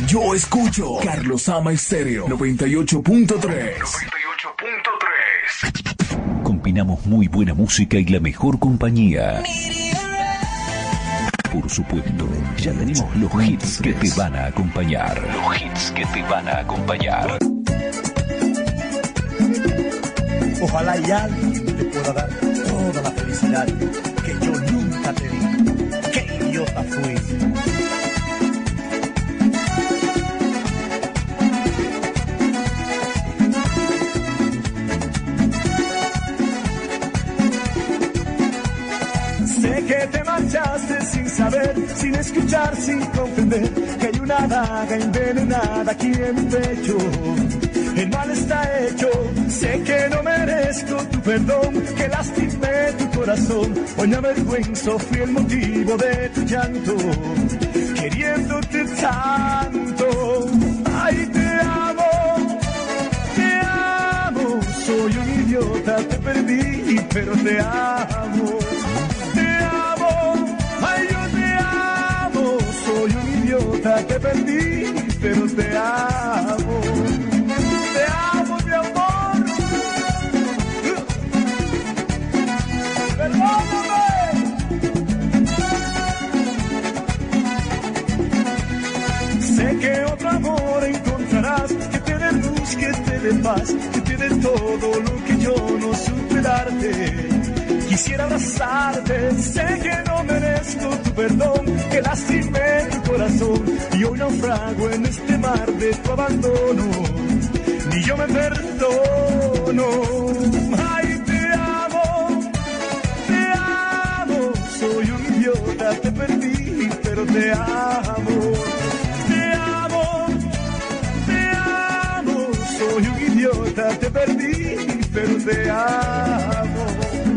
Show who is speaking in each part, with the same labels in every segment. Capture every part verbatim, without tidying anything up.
Speaker 1: Yo escucho Carlos Ama Estéreo noventa y ocho punto tres.
Speaker 2: noventa y ocho punto tres.
Speaker 3: Combinamos muy buena música y la mejor compañía. Por supuesto, ya tenemos los hits que te van a acompañar. Los hits que te van a acompañar.
Speaker 4: Ojalá y alguien te pueda dar toda la felicidad que yo nunca te di. ¡Qué idiota fui! Sé que te marchaste sin saber, sin escuchar, sin comprender que hay una daga envenenada aquí en mi pecho. El mal está hecho, sé que no merezco tu perdón, que lastimé tu corazón. Hoy me avergüenzo, fui el motivo de tu llanto, queriéndote tanto. Ay, te amo, te amo, soy un idiota, te perdí, pero te amo. Te perdí, pero te amo. Te amo, mi amor. Perdóname. Sé que otro amor encontrarás, que te dé luz, que te dé paz, que te dé todo lo que yo no supe darte. Quisiera abrazarte, sé que no merezco tu perdón, que lastimé tu corazón y hoy naufrago en este mar de tu abandono. Ni yo me perdono. Ay, te amo, te amo, soy un idiota, te perdí, pero te amo. Te amo, te amo, soy un idiota, te perdí, pero te amo.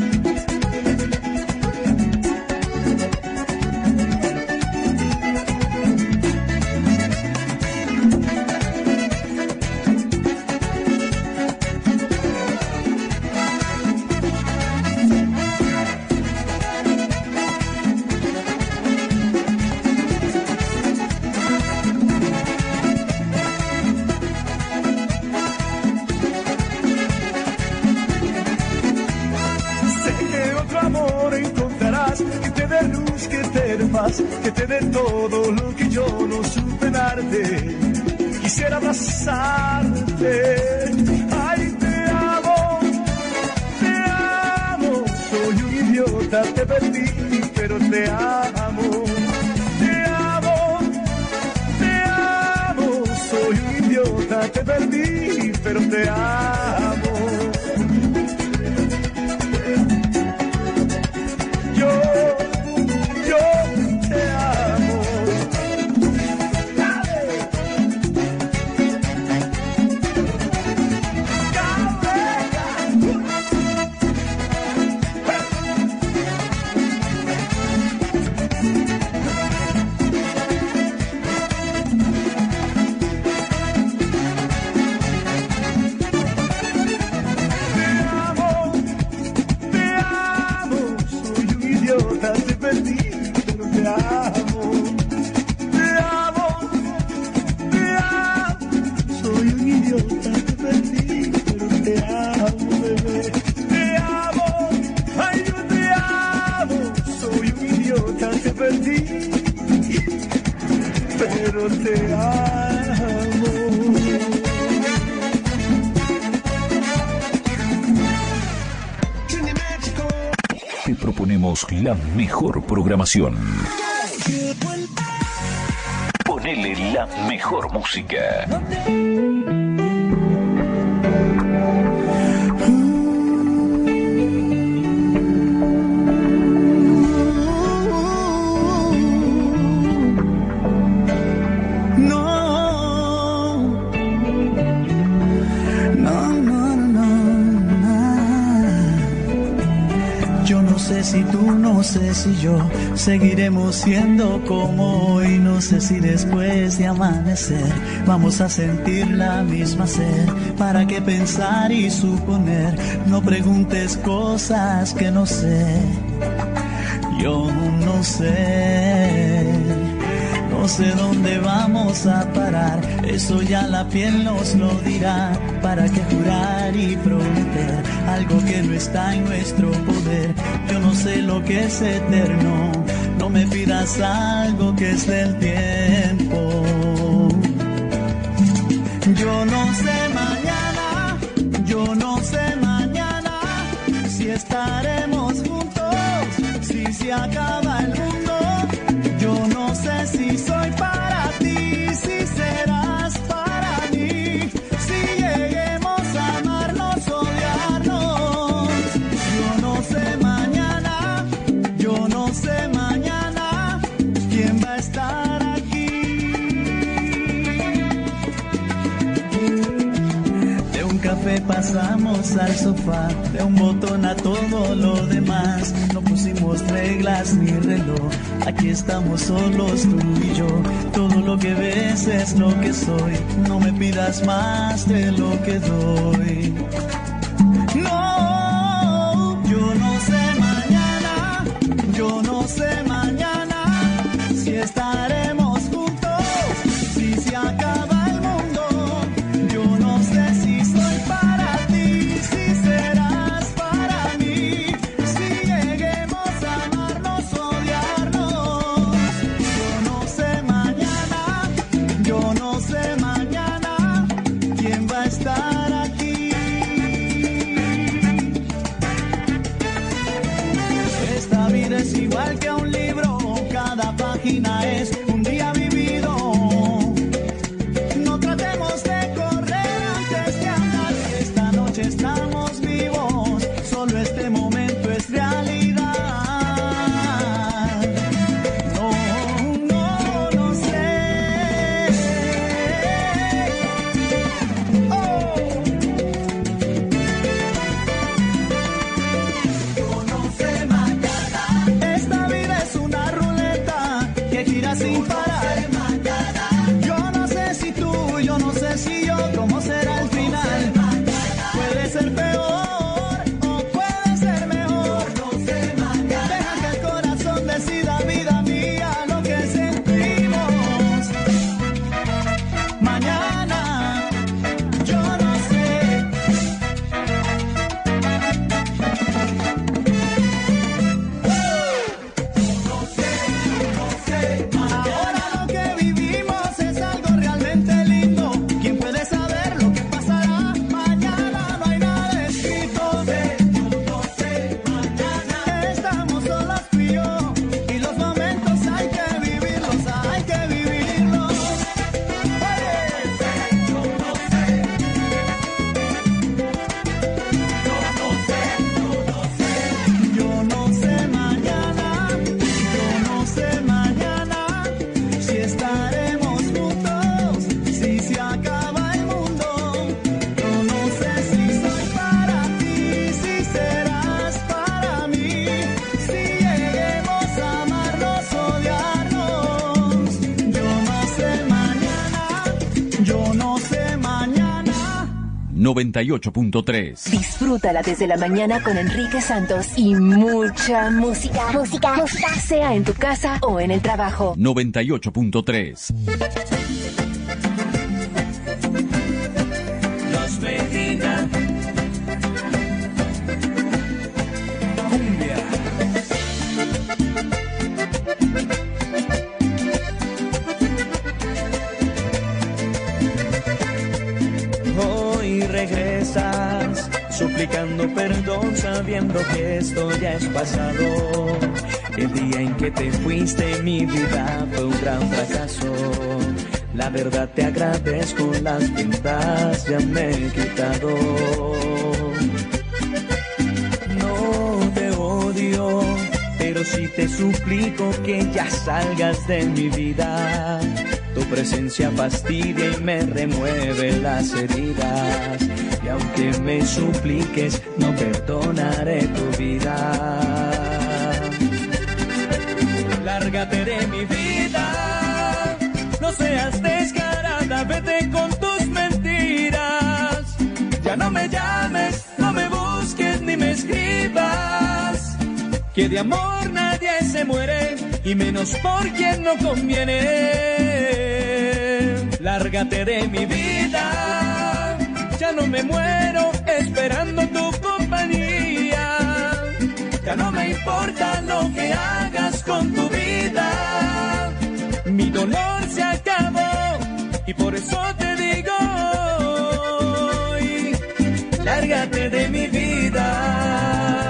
Speaker 4: Que te dé todo lo que yo no supe darte. Quisiera abrazarte. Ay, te amo, te amo. Soy un idiota, te perdí, pero te amo. Te amo, te amo. Soy un idiota, te perdí, pero te amo.
Speaker 3: Te proponemos la mejor programación. Ponele la mejor música.
Speaker 5: Si tú, no sé si yo seguiremos siendo como hoy. No sé si después de amanecer vamos a sentir la misma sed. ¿Para qué pensar y suponer? No preguntes cosas que no sé. Yo no sé. No sé dónde vamos a parar, eso ya la piel nos lo dirá. ¿Para qué jurar y prometer algo que no está en nuestro poder? Yo no sé lo que es eterno, no me pidas algo que es del tiempo. Yo no sé mañana, yo no sé mañana si estaremos juntos, si se acaba el mundo. Yo no sé si soy para ti, si serás para mí, si lleguemos a amarnos, odiarnos. Yo no sé mañana, yo no sé mañana quién va a estar aquí. De un café pasamos al sofá, de un botón a todo lo demás. No pusimos reglas ni reloj, aquí estamos solos tú y yo. Todo lo que ves es lo que soy, no me pidas más de lo que doy. No, yo no sé mañana, yo no sé mañana si estaremos juntos, si se acaba el mundo. Yo no sé si soy para ti, si serás para mí, si lleguemos a amarnos, odiarnos. Yo no sé mañana, yo no sé mañana quién va a estar aquí. Esta vida es igual que un libro, cada página es un día vivido. No tratemos de correr antes de andar, esta noche estamos vivos, solo este momento es realidad. No, no, no sé. Oh. Yo no sé mañana. Esta vida es una ruleta que gira sin parar. Yo no sé si tú, yo no sé si yo, cómo será el final. Puede ser peor o puede ser mejor. Deja que el corazón decida, vida mía, lo que sentimos. Mañana, yo no sé. Ahora lo que vivimos es algo realmente lindo. ¿Quién puede saber lo que pasará? Mañana no hay nada escrito. Yo no sé mañana. Estamos solos tú y yo, y los momentos hay que vivirlos, hay que vivirlos. Yo no sé. Yo no sé mañana, yo no sé mañana si estaremos juntos, si se acaba el mundo. Yo no sé si soy para ti, si serás para mí, si lleguemos a amarnos, odiarnos. Yo no sé mañana, yo no sé mañana.
Speaker 3: noventa y ocho punto tres.
Speaker 6: Disfrútala desde la mañana con Enrique Santos y mucha música. Música, música. Sea en tu casa o en el trabajo.
Speaker 3: noventa y ocho punto tres.
Speaker 4: Los Medina. Cumbia. Hoy regresas suplicando perdón, sabiendo que esto ya es pasado. El día en que te fuiste, mi vida fue un gran fracaso. La verdad te agradezco, las ventas ya me he quitado. No te odio, pero sí te suplico que ya salgas de mi vida. Tu presencia fastidia y me remueve las heridas. Y aunque me supliques, no perdonaré tu vida. Lárgate de mi vida, no seas descarada, vete con tus mentiras. Ya no me llames, no me busques ni me escribas, que de amor nadie se muere
Speaker 7: y menos por quien no conviene. Lárgate de mi vida, ya no me muero esperando tu compañía. Ya no me importa lo que hagas con tu vida. Mi dolor se acabó y por eso te digo hoy, lárgate de mi vida.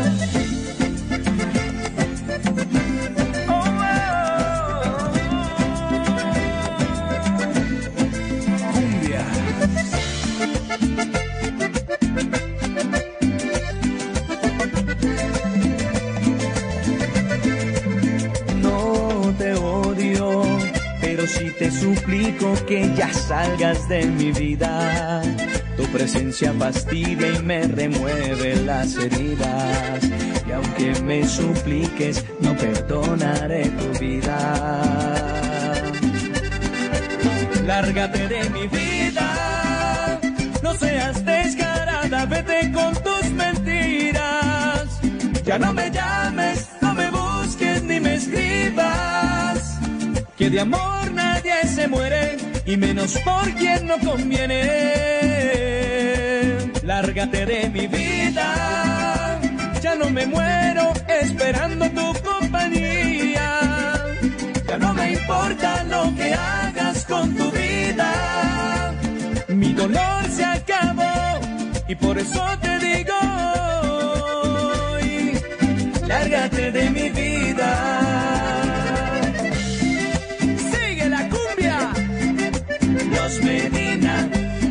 Speaker 7: Si te suplico que ya salgas de mi vida, tu presencia fastidia y me remueve las heridas. Y aunque me supliques, no perdonaré tu vida. Lárgate de mi vida, no seas descarada, vete con tus mentiras. Ya no me llames, no me busques ni me escribas, que de amor nadie se muere, y menos por quien no conviene. Lárgate de mi vida, ya no me muero esperando tu compañía. Ya no me importa lo que hagas con tu vida. Mi dolor se acabó y por eso te digo hoy, lárgate de mi vida. Medina.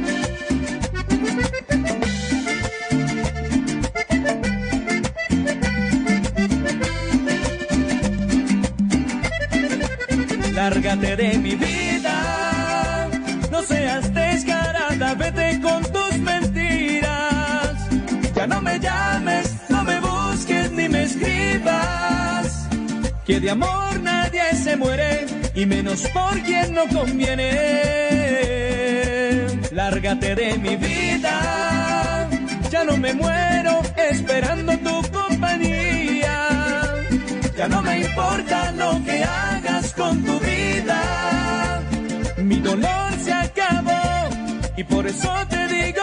Speaker 7: Lárgate de mi vida, no seas descarada, vete con tus mentiras. Ya no me llames, no me busques ni me escribas, que de amor nadie se muere, y menos por quien no conviene. Lárgate de mi vida, ya no me muero esperando tu compañía. Ya no me importa lo que hagas con tu vida. Mi dolor se acabó y por eso te digo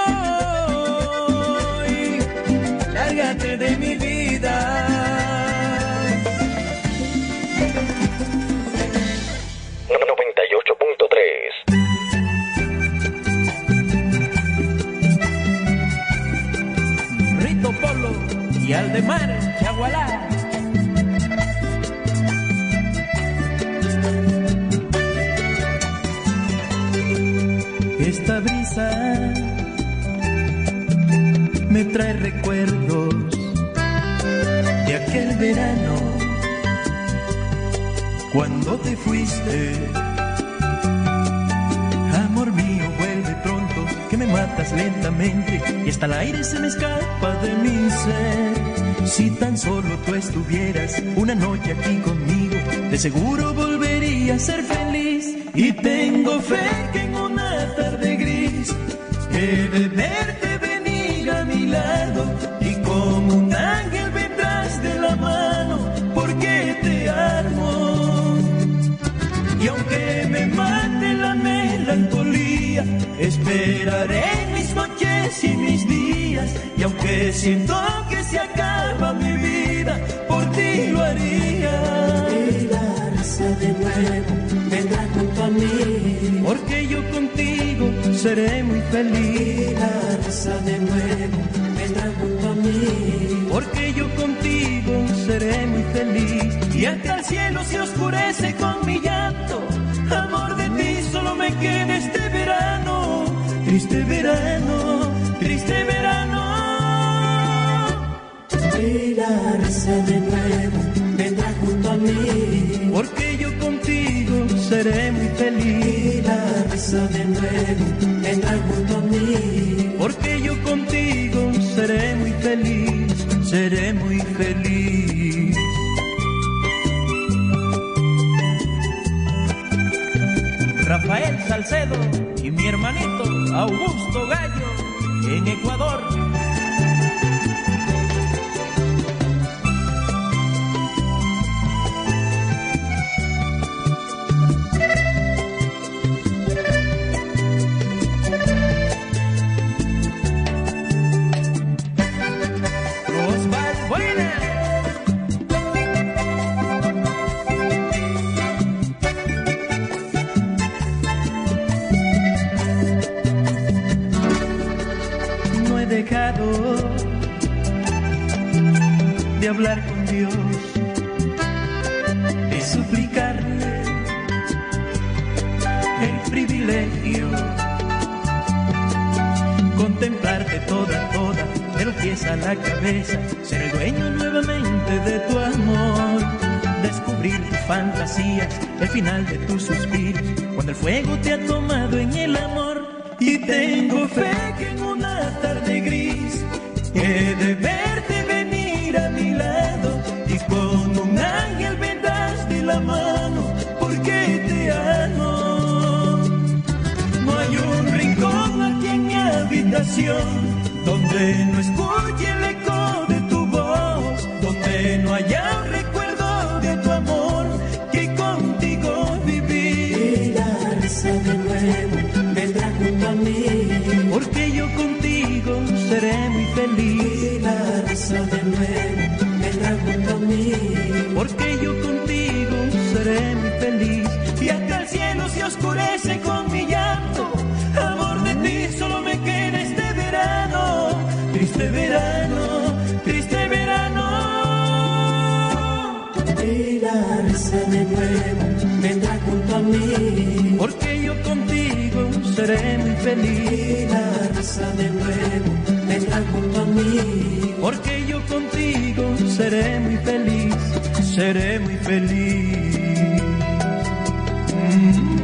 Speaker 7: hoy, lárgate de mi vida.
Speaker 3: noventa y ocho punto tres.
Speaker 7: Rito Polo y Aldemar Chagualá.
Speaker 5: Esta brisa me trae recuerdos de aquel verano cuando te fuiste. Amor mío, vuelve pronto, que me matas lentamente y hasta el aire se me escapa de mi ser. Si tan solo tú estuvieras una noche aquí conmigo, de seguro volvería a ser feliz. Y tengo fe que en una tarde gris he de verte venir a mi lado, y como un ángel vendrás de la mano, porque te amo. Y aunque me mate la melancolía, esperaré mis noches y mis días. Y aunque siento que se acaba mi vida, por ti lo haría. Quedarse de nuevo, vendrá junto a mí, porque yo contigo seré muy feliz. Quedarse de nuevo, vendrá junto a mí, porque yo contigo seré muy feliz. Y hasta el cielo se oscurece con mi llanto, amor, de ti solo me queda este verano. Triste verano, triste verano. Quedarse de nuevo, vendrá junto a mí, porque yo contigo seré muy feliz. Quedarse de nuevo, vendrá junto a mí, porque yo contigo seré muy feliz, seré muy feliz.
Speaker 7: Rafael Salcedo y mi hermanito Augusto Gallo en Ecuador.
Speaker 5: de hablar con Dios, de suplicarle el privilegio, contemplarte toda, toda, de los pies a la cabeza, ser el dueño nuevamente de tu amor, descubrir tus fantasías, el final de tus suspiros, cuando el fuego te ha tomado en el amor. Y tengo fe que en una tarde gris he de verte venir a mi lado, y como un ángel vendrás de la mano, porque te amo. No hay un rincón aquí en mi habitación donde no escuche el eco de tu voz, donde no haya un recuerdo de tu amor que contigo viví. La risa de nuevo vendrá junto a mí, porque yo contigo seré muy feliz. La risa de nuevo vendrá junto a mí, porque yo contigo seré muy feliz. Y hasta el cielo se oscurece con mi llanto, amor, de ti solo me queda este verano, triste verano, triste verano. Y la risa de nuevo vendrá junto a mí, porque yo contigo seré muy feliz. Y la risa de nuevo vendrá junto a mí, porque yo contigo seré muy feliz, seré muy feliz. Mm.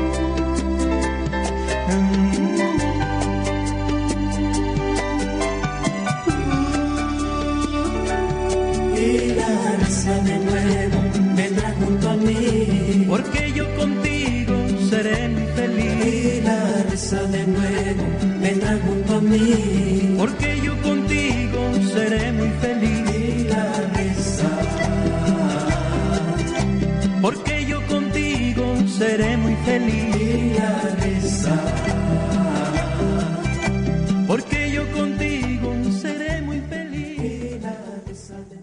Speaker 5: Y la risa de nuevo vendrá junto a mí, porque yo contigo seré muy feliz. Y la risa de nuevo vendrá junto a mí, porque yo contigo seré muy feliz. Y la risa, porque yo contigo seré muy feliz. Y la risa, porque yo contigo seré muy feliz. Y la risa de...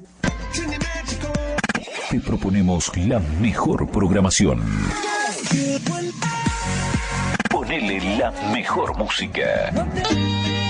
Speaker 3: Te proponemos la mejor programación. Ponele la mejor música.